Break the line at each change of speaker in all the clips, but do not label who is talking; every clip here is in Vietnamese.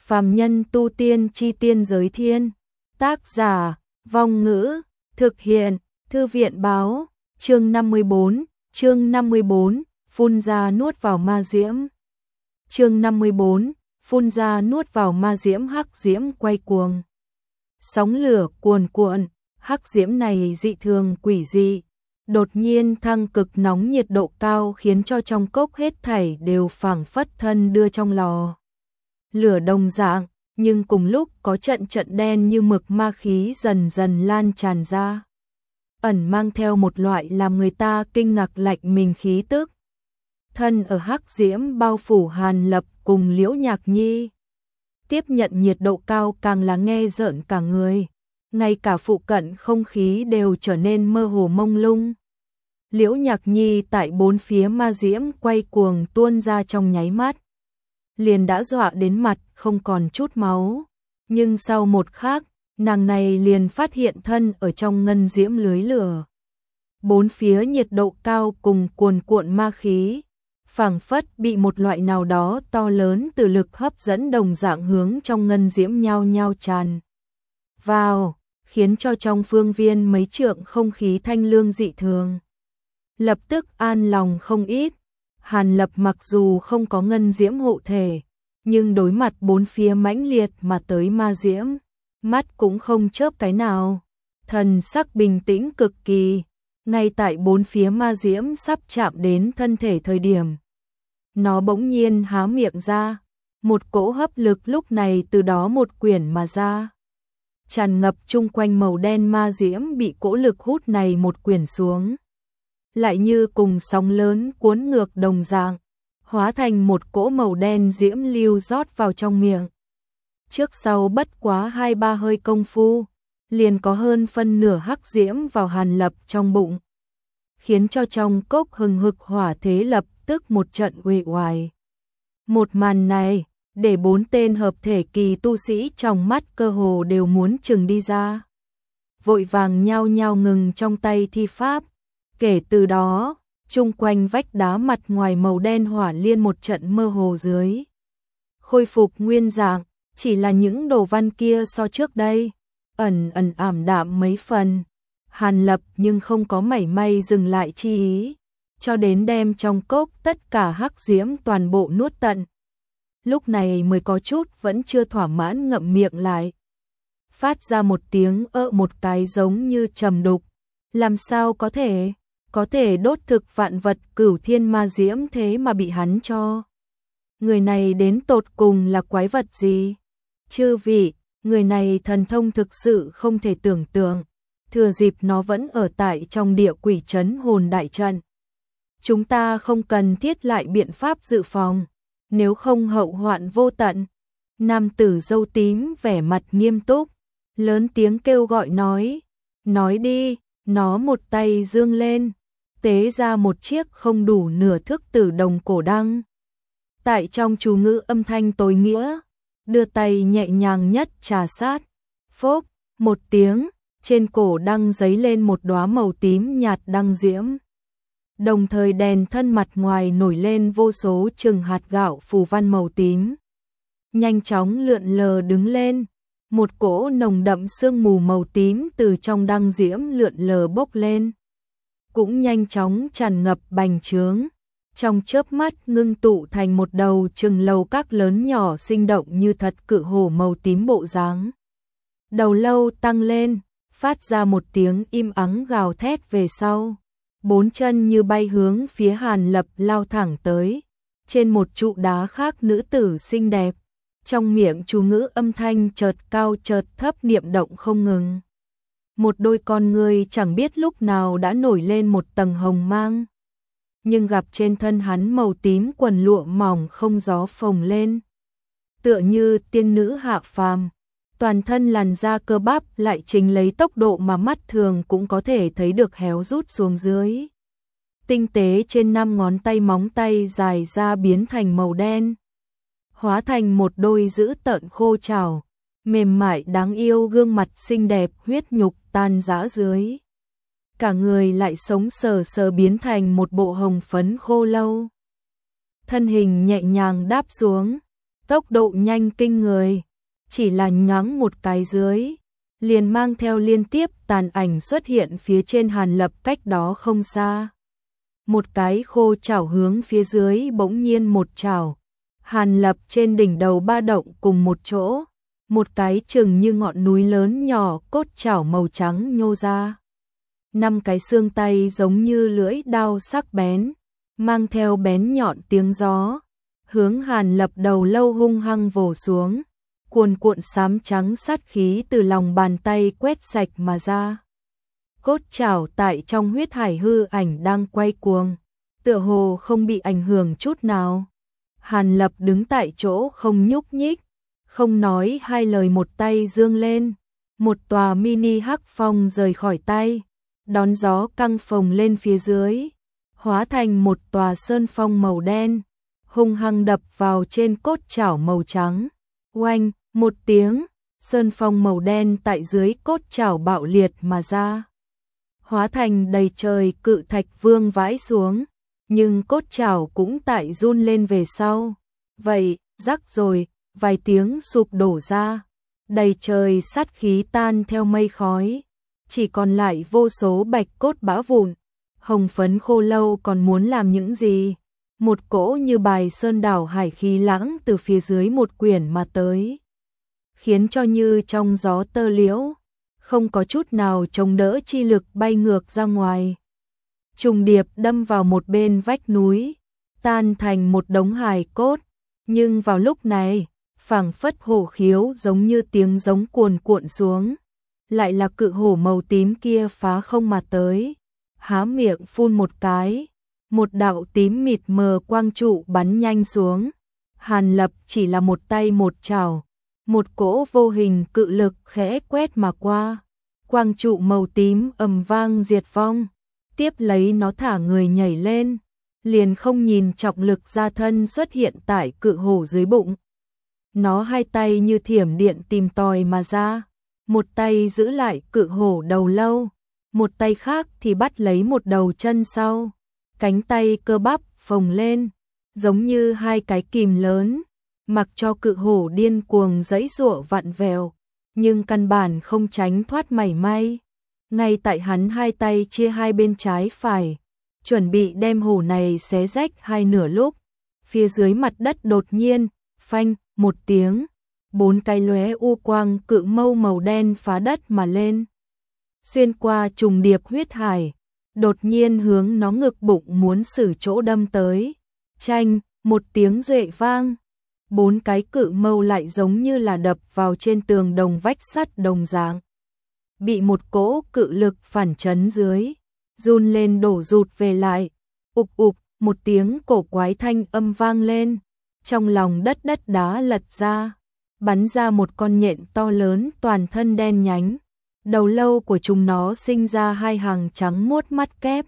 Phàm nhân tu tiên chi tiên giới thiên. Tác giả, Vong Ngữ, thực hiện, Thư viện Báo, chương 54, phun ra nuốt vào ma diễm. Chương 54, phun ra nuốt vào ma diễm. Hắc diễm quay cuồng. Sóng lửa cuồn cuộn, hắc diễm này dị thường quỷ dị. Đột nhiên thăng cực nóng, nhiệt độ cao khiến cho trong cốc hết thảy đều phảng phất thân đưa trong lò lửa đồng dạng, nhưng cùng lúc có trận đen như mực ma khí dần dần lan tràn ra, ẩn mang theo một loại làm người ta kinh ngạc lạnh mình khí tức. Thân ở hắc diễm bao phủ Hàn Lập cùng Liễu Nhạc Nhi, tiếp nhận nhiệt độ cao càng là nghe rợn cả người, ngay cả phụ cận không khí đều trở nên mơ hồ mông lung. Liễu Nhạc Nhi tại bốn phía ma diễm quay cuồng tuôn ra trong nháy mắt, liền đã dọa đến mặt không còn chút máu, nhưng sau một khắc, nàng này liền phát hiện thân ở trong ngân diễm lưới lửa. Bốn phía nhiệt độ cao cùng cuồn cuộn ma khí, phảng phất bị một loại nào đó to lớn từ lực hấp dẫn đồng dạng hướng trong ngân diễm nhao nhao tràn vào, khiến cho trong phương viên mấy trượng không khí thanh lương dị thường. Lập tức an lòng không ít. Hàn Lập mặc dù không có ngân diễm hộ thể, nhưng đối mặt bốn phía mãnh liệt mà tới ma diễm, mắt cũng không chớp cái nào, thần sắc bình tĩnh cực kỳ. Ngay tại bốn phía ma diễm sắp chạm đến thân thể thời điểm, nó bỗng nhiên há miệng ra, một cỗ hấp lực lúc này từ đó một quyển mà ra, tràn ngập chung quanh màu đen ma diễm bị cỗ lực hút này một quyển xuống, lại như cùng sóng lớn cuốn ngược đồng dạng, hóa thành một cỗ màu đen diễm lưu rót vào trong miệng. Trước sau bất quá 2-3 hơi công phu, liền có hơn phân nửa hắc diễm vào Hàn Lập trong bụng, khiến cho trong cốc hừng hực hỏa thế lập tức một trận uể oải. Một màn này, để 4 tên hợp thể kỳ tu sĩ trong mắt cơ hồ đều muốn trừng đi ra. Vội vàng nhao nhao ngừng trong tay thi pháp. Kể từ đó, chung quanh vách đá mặt ngoài màu đen hỏa liên một trận mơ hồ dưới khôi phục nguyên dạng, chỉ là những đồ văn kia so trước đây ẩn ảm đạm mấy phần. Hàn Lập nhưng không có mảy may dừng lại chi ý, cho đến đem trong cốc tất cả hắc diễm toàn bộ nuốt tận. Lúc này mới có chút vẫn chưa thỏa mãn ngậm miệng lại, phát ra một tiếng một cái giống như trầm đục. Làm sao có thể đốt thực vạn vật cửu thiên ma diễm thế mà bị hắn cho. Người này đến tột cùng là quái vật gì? Chư vị, người này thần thông thực sự không thể tưởng tượng. Thừa dịp nó vẫn ở tại trong địa quỷ trấn hồn đại trận, chúng ta không cần thiết lại biện pháp dự phòng, nếu không hậu hoạn vô tận. Nam tử râu tím vẻ mặt nghiêm túc, lớn tiếng kêu gọi nói đi. Nó một tay dương lên, tế ra một chiếc không đủ nửa thước tử đồng cổ đăng. Tại trong chú ngữ âm thanh tối nghĩa, đưa tay nhẹ nhàng nhất trà sát, phốc, một tiếng, trên cổ đăng giấy lên một đóa màu tím nhạt đăng diễm. Đồng thời đèn thân mặt ngoài nổi lên vô số chừng hạt gạo phù văn màu tím, nhanh chóng lượn lờ đứng lên. Một cỗ nồng đậm sương mù màu tím từ trong đăng diễm lượn lờ bốc lên, cũng nhanh chóng tràn ngập bành trướng, trong chớp mắt ngưng tụ thành một đầu chừng lầu các lớn nhỏ sinh động như thật cự hổ màu tím bộ dáng. Đầu lâu tăng lên, phát ra một tiếng im ắng gào thét về sau, 4 chân như bay hướng phía Hàn Lập lao thẳng tới. Trên một trụ đá khác nữ tử xinh đẹp, trong miệng chú ngữ âm thanh chợt cao chợt thấp niệm động không ngừng. Một đôi con người chẳng biết lúc nào đã nổi lên một tầng hồng mang, nhưng gặp trên thân hắn màu tím quần lụa mỏng không gió phồng lên, tựa như tiên nữ hạ phàm. Toàn thân làn da cơ bắp lại chính lấy tốc độ mà mắt thường cũng có thể thấy được héo rút xuống dưới. Tinh tế trên 5 ngón tay móng tay dài ra biến thành màu đen, hóa thành một đôi dữ tợn khô trảo, mềm mại đáng yêu, gương mặt xinh đẹp huyết nhục tan rã dưới. Cả người lại sống sờ sờ biến thành một bộ hồng phấn khô lâu. Thân hình nhẹ nhàng đáp xuống, tốc độ nhanh kinh người, chỉ là nhoáng một cái dưới, liền mang theo liên tiếp tàn ảnh xuất hiện phía trên Hàn Lập cách đó không xa. Một cái khô chảo hướng phía dưới bỗng nhiên một chảo, Hàn Lập trên đỉnh đầu ba động cùng một chỗ, một cái chừng như ngọn núi lớn nhỏ cốt chảo màu trắng nhô ra. 5 cái xương tay giống như lưỡi đao sắc bén, mang theo bén nhọn tiếng gió, hướng Hàn Lập đầu lâu hung hăng vồ xuống, cuồn cuộn xám trắng sát khí từ lòng bàn tay quét sạch mà ra. Cốt chảo tại trong huyết hải hư ảnh đang quay cuồng, tựa hồ không bị ảnh hưởng chút nào. Hàn Lập đứng tại chỗ không nhúc nhích, không nói hai lời, một tay giương lên, một tòa mini hắc phong rời khỏi tay, đón gió căng phồng lên phía dưới, hóa thành một tòa sơn phong màu đen, hung hăng đập vào trên cốt chảo màu trắng. Oanh, một tiếng, sơn phong màu đen tại dưới cốt chảo bạo liệt mà ra, hóa thành đầy trời cự thạch vương vãi xuống, nhưng cốt chảo cũng tại run lên về sau. Vậy, rắc rồi, vài tiếng sụp đổ ra, đầy trời sát khí tan theo mây khói, chỉ còn lại vô số bạch cốt bã vụn. Hồng phấn khô lâu còn muốn làm những gì? Một cỗ như bài sơn đảo hải khí lãng từ phía dưới một quyển mà tới, khiến cho như trong gió tơ liễu, không có chút nào chống đỡ chi lực bay ngược ra ngoài. Trùng điệp đâm vào một bên vách núi, tan thành một đống hài cốt, nhưng vào lúc này, phảng phất hổ khiếu giống như tiếng giống cuồn cuộn xuống, lại là cự hổ màu tím kia phá không mà tới, há miệng phun một cái, một đạo tím mịt mờ quang trụ bắn nhanh xuống. Hàn Lập chỉ là một tay một chảo, một cỗ vô hình cự lực khẽ quét mà qua, quang trụ màu tím ầm vang diệt vong, tiếp lấy nó thả người nhảy lên, liền không nhìn trọng lực ra thân xuất hiện tại cự hổ dưới bụng. Nó hai tay như thiểm điện tìm tòi mà ra, một tay giữ lại cự hổ đầu lâu, một tay khác thì bắt lấy một đầu chân sau, cánh tay cơ bắp phồng lên, giống như hai cái kìm lớn, mặc cho cự hổ điên cuồng giãy giụa vặn vẹo, nhưng căn bản không tránh thoát mảy may. Ngay tại hắn hai tay chia hai bên trái phải, chuẩn bị đem hổ này xé rách hai nửa lúc, phía dưới mặt đất đột nhiên, phanh, một tiếng, 4 cái lóe u quang cự mâu màu đen phá đất mà lên, xuyên qua trùng điệp huyết hải, đột nhiên hướng nó ngực bụng muốn xử chỗ đâm tới. Chanh, một tiếng duệ vang, 4 cái cự mâu lại giống như là đập vào trên tường đồng vách sắt đồng dạng, bị một cỗ cự lực phản chấn dưới, run lên đổ rụt về lại. Ục ục, một tiếng cổ quái thanh âm vang lên, trong lòng đất đá lật ra, bắn ra một con nhện to lớn toàn thân đen nhánh. Đầu lâu của chúng nó sinh ra hai hàng trắng muốt mắt kép,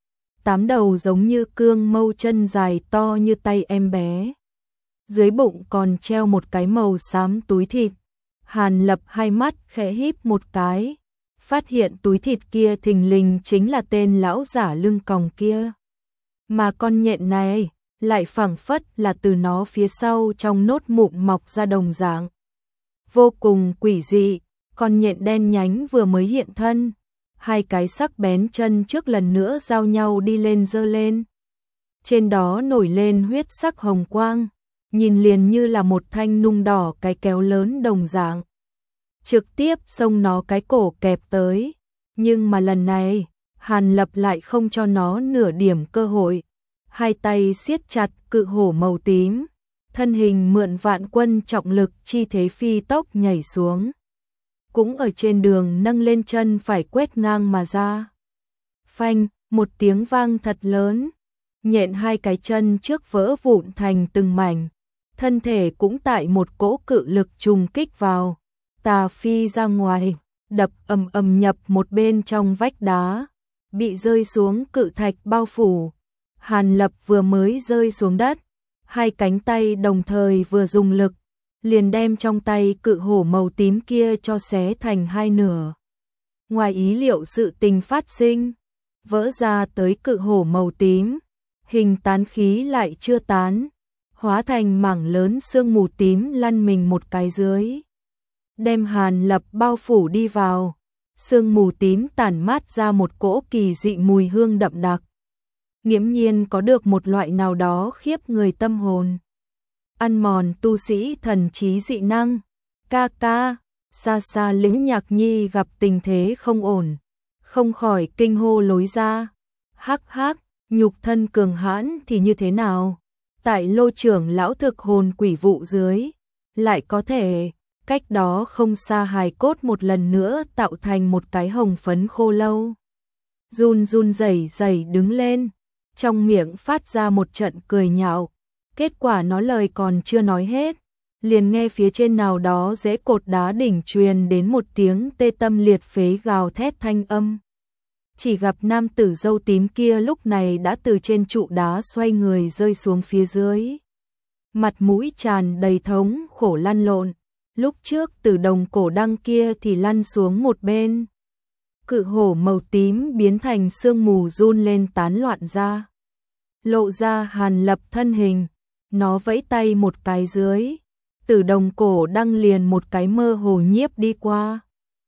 8 đầu giống như cương mâu, chân dài to như tay em bé. Dưới bụng còn treo một cái màu xám túi thịt. Hàn Lập hai mắt khẽ híp một cái, phát hiện túi thịt kia thình lình chính là tên lão giả lưng còng kia. Mà con nhện này lại phảng phất là từ nó phía sau trong nốt mụn mọc ra đồng dạng. Vô cùng quỷ dị, con nhện đen nhánh vừa mới hiện thân, hai cái sắc bén chân trước lần nữa giao nhau đi lên giơ lên. Trên đó nổi lên huyết sắc hồng quang, nhìn liền như là một thanh nung đỏ cái kéo lớn đồng dạng. Trực tiếp xông nó cái cổ kẹp tới, nhưng mà lần này, Hàn Lập lại không cho nó nửa điểm cơ hội. Hai tay siết chặt cự hổ màu tím, thân hình mượn vạn quân trọng lực chi thế phi tốc nhảy xuống. Cũng ở trên đường nâng lên chân phải quét ngang mà ra. Phanh, một tiếng vang thật lớn, nhện hai cái chân trước vỡ vụn thành từng mảnh, thân thể cũng tại một cỗ cự lực trùng kích vào, tà phi ra ngoài, đập ầm ầm nhập một bên trong vách đá, bị rơi xuống cự thạch bao phủ. Hàn Lập vừa mới rơi xuống đất, hai cánh tay đồng thời vừa dùng lực, liền đem trong tay cự hổ màu tím kia cho xé thành hai nửa. Ngoài ý liệu sự tình phát sinh, vỡ ra tới cự hổ màu tím, hình tán khí lại chưa tán, hóa thành mảng lớn sương mù tím lăn mình một cái dưới. Đem Hàn Lập bao phủ đi vào, sương mù tím tản mát ra một cỗ kỳ dị mùi hương đậm đặc. Nghiễm nhiên có được một loại nào đó khiếp người tâm hồn. Ăn mòn tu sĩ thần trí dị năng. Ca ca, xa xa Lĩnh Nhạc Nhi gặp tình thế không ổn, không khỏi kinh hô lối ra. Hắc hắc, nhục thân cường hãn thì như thế nào? Tại Lô trưởng lão thực hồn quỷ vụ dưới, lại có thể, cách đó không xa hài cốt một lần nữa tạo thành một cái hồng phấn khô lâu. Run run rẩy rẩy đứng lên, trong miệng phát ra một trận cười nhạo. Kết quả nó lời còn chưa nói hết, liền nghe phía trên nào đó rễ cột đá đỉnh truyền đến một tiếng tê tâm liệt phế gào thét thanh âm. Chỉ gặp nam tử râu tím kia lúc này đã từ trên trụ đá xoay người rơi xuống phía dưới. Mặt mũi tràn đầy thống khổ lăn lộn, lúc trước từ đồng cổ đăng kia thì lăn xuống một bên. Cự hổ màu tím biến thành sương mù run lên tán loạn ra. Lộ ra Hàn Lập thân hình, nó vẫy tay một cái dưới. Từ đồng cổ đăng liền một cái mơ hồ nhiếp đi qua.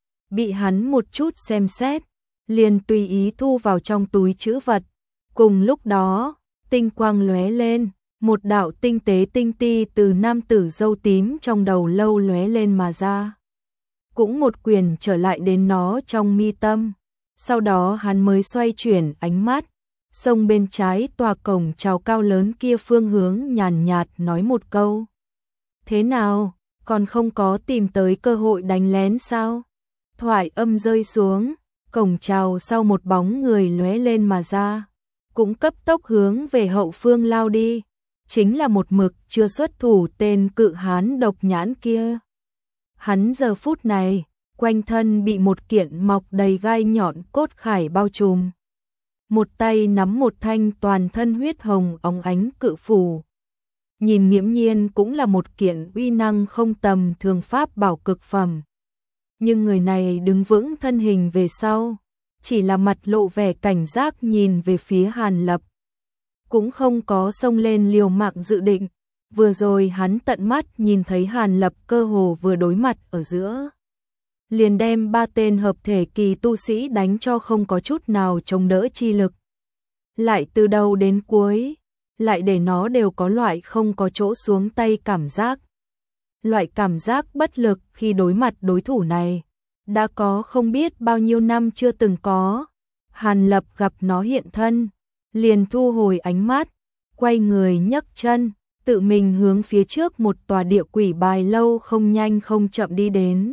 Bị hắn một chút xem xét, liền tùy ý thu vào trong túi trữ vật. Cùng lúc đó, tinh quang lóe lên, một đạo tinh tế tinh ti từ nam tử râu tím trong đầu lâu lóe lên mà ra. Cũng một quyền trở lại đến nó trong mi tâm. Sau đó hắn mới xoay chuyển ánh mắt, xông bên trái tòa cổng chào cao lớn kia phương hướng nhàn nhạt nói một câu. Thế nào, còn không có tìm tới cơ hội đánh lén sao? Thoại âm rơi xuống, cổng chào sau một bóng người lóe lên mà ra, cũng cấp tốc hướng về hậu phương lao đi, chính là một mực chưa xuất thủ tên cự hán độc nhãn kia. Hắn giờ phút này, quanh thân bị một kiện mọc đầy gai nhọn cốt khải bao trùm. Một tay nắm một thanh toàn thân huyết hồng óng ánh cự phù. Nhìn nghiễm nhiên cũng là một kiện uy năng không tầm thường pháp bảo cực phẩm. Nhưng người này đứng vững thân hình về sau, chỉ là mặt lộ vẻ cảnh giác nhìn về phía Hàn Lập. Cũng không có xông lên liều mạng dự định, vừa rồi hắn tận mắt nhìn thấy Hàn Lập cơ hồ vừa đối mặt ở giữa. Liền đem ba tên hợp thể kỳ tu sĩ đánh cho không có chút nào chống đỡ chi lực. Lại từ đầu đến cuối, lại để nó đều có loại không có chỗ xuống tay cảm giác. Loại cảm giác bất lực khi đối mặt đối thủ này, đã có không biết bao nhiêu năm chưa từng có. Hàn Lập gặp nó hiện thân, liền thu hồi ánh mắt, quay người nhấc chân, tự mình hướng phía trước một tòa địa quỷ bài lâu không nhanh không chậm đi đến.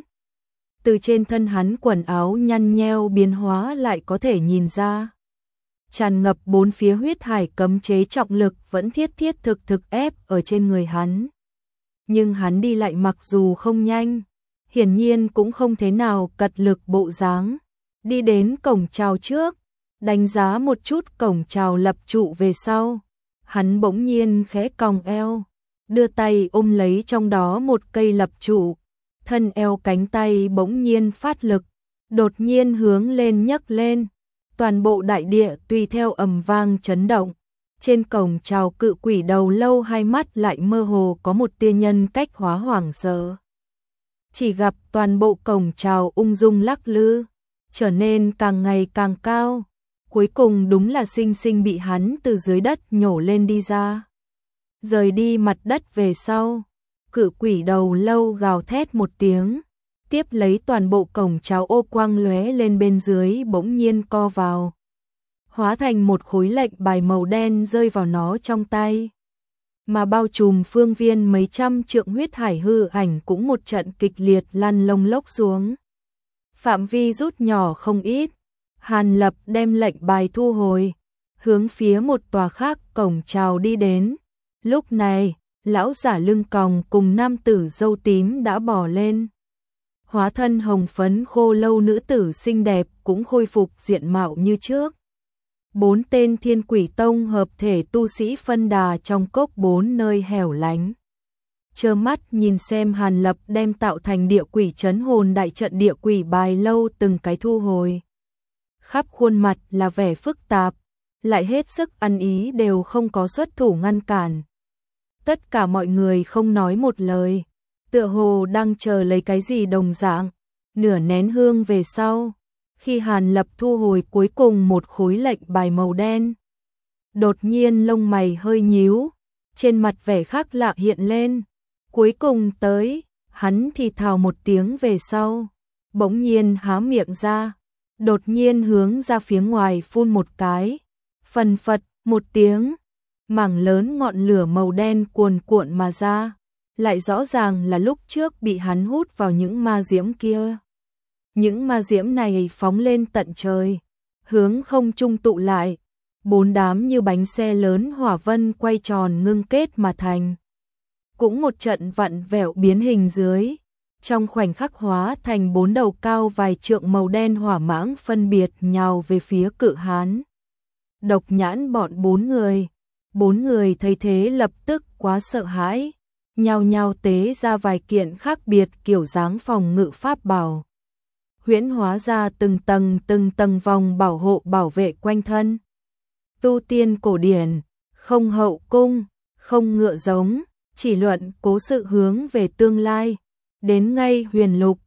Từ trên thân hắn quần áo nhăn nheo biến hóa lại có thể nhìn ra. Tràn ngập bốn phía huyết hải cấm chế trọng lực vẫn thiết thiết thực ép ở trên người hắn. Nhưng hắn đi lại mặc dù không nhanh, hiển nhiên cũng không thế nào cật lực bộ dáng. Đi đến cổng chào trước, đánh giá một chút cổng chào lập trụ về sau. Hắn bỗng nhiên khẽ còng eo, đưa tay ôm lấy trong đó một cây lập trụ. Thân eo cánh tay bỗng nhiên phát lực, đột nhiên hướng lên nhấc lên. Toàn bộ đại địa tùy theo ầm vang chấn động. Trên cổng chào cự quỷ đầu lâu hai mắt lại mơ hồ có một tia nhân cách hóa hoảng sợ. Chỉ gặp toàn bộ cổng chào ung dung lắc lư, trở nên càng ngày càng cao. Cuối cùng đúng là sinh sinh bị hắn từ dưới đất nhổ lên đi ra. Rời đi mặt đất về sau, cự quỷ đầu lâu gào thét một tiếng, tiếp lấy toàn bộ cổng chào ô quang lóe lên bên dưới bỗng nhiên co vào, hóa thành một khối lệnh bài màu đen rơi vào nó trong tay. Mà bao trùm phương viên mấy trăm trượng huyết hải hư ảnh cũng một trận kịch liệt lăn lông lốc xuống. Phạm vi rút nhỏ không ít, Hàn Lập đem lệnh bài thu hồi, hướng phía một tòa khác cổng chào đi đến. Lúc này, lão giả lưng còng cùng nam tử râu tím đã bò lên. Hóa thân hồng phấn khô lâu nữ tử xinh đẹp cũng khôi phục diện mạo như trước. 4 tên Thiên Quỷ Tông hợp thể tu sĩ phân đà trong cốc 4 nơi hẻo lánh. Trơ mắt nhìn xem Hàn Lập đem tạo thành địa quỷ trấn hồn đại trận địa quỷ bài lâu từng cái thu hồi. Khắp khuôn mặt là vẻ phức tạp, lại hết sức ăn ý đều không có xuất thủ ngăn cản. Tất cả mọi người không nói một lời, tựa hồ đang chờ lấy cái gì đồng dạng. Nửa nén hương về sau, khi Hàn Lập thu hồi cuối cùng một khối lệnh bài màu đen, đột nhiên lông mày hơi nhíu, trên mặt vẻ khác lạ hiện lên. Cuối cùng tới, hắn thì thào một tiếng về sau, bỗng nhiên há miệng ra, đột nhiên hướng ra phía ngoài phun một cái, phần phật một tiếng, mảng lớn ngọn lửa màu đen cuồn cuộn mà ra, lại rõ ràng là lúc trước bị hắn hút vào những ma diễm kia. Những ma diễm này phóng lên tận trời, hướng không trung tụ lại, 4 đám như bánh xe lớn hỏa vân quay tròn ngưng kết mà thành. Cũng một trận vặn vẹo biến hình dưới, trong khoảnh khắc hóa thành 4 đầu cao vài trượng màu đen hỏa mãng phân biệt nhào về phía Cự Hán. Độc Nhãn bọn 4 người thấy thế lập tức quá sợ hãi, nhao nhao tế ra vài kiện khác biệt kiểu dáng phòng ngự pháp bảo, huyễn hóa ra từng tầng vòng bảo hộ bảo vệ quanh thân. Tu tiên cổ điển, không hậu cung, không ngựa giống, chỉ luận cố sự hướng về tương lai, đến ngay huyền lục,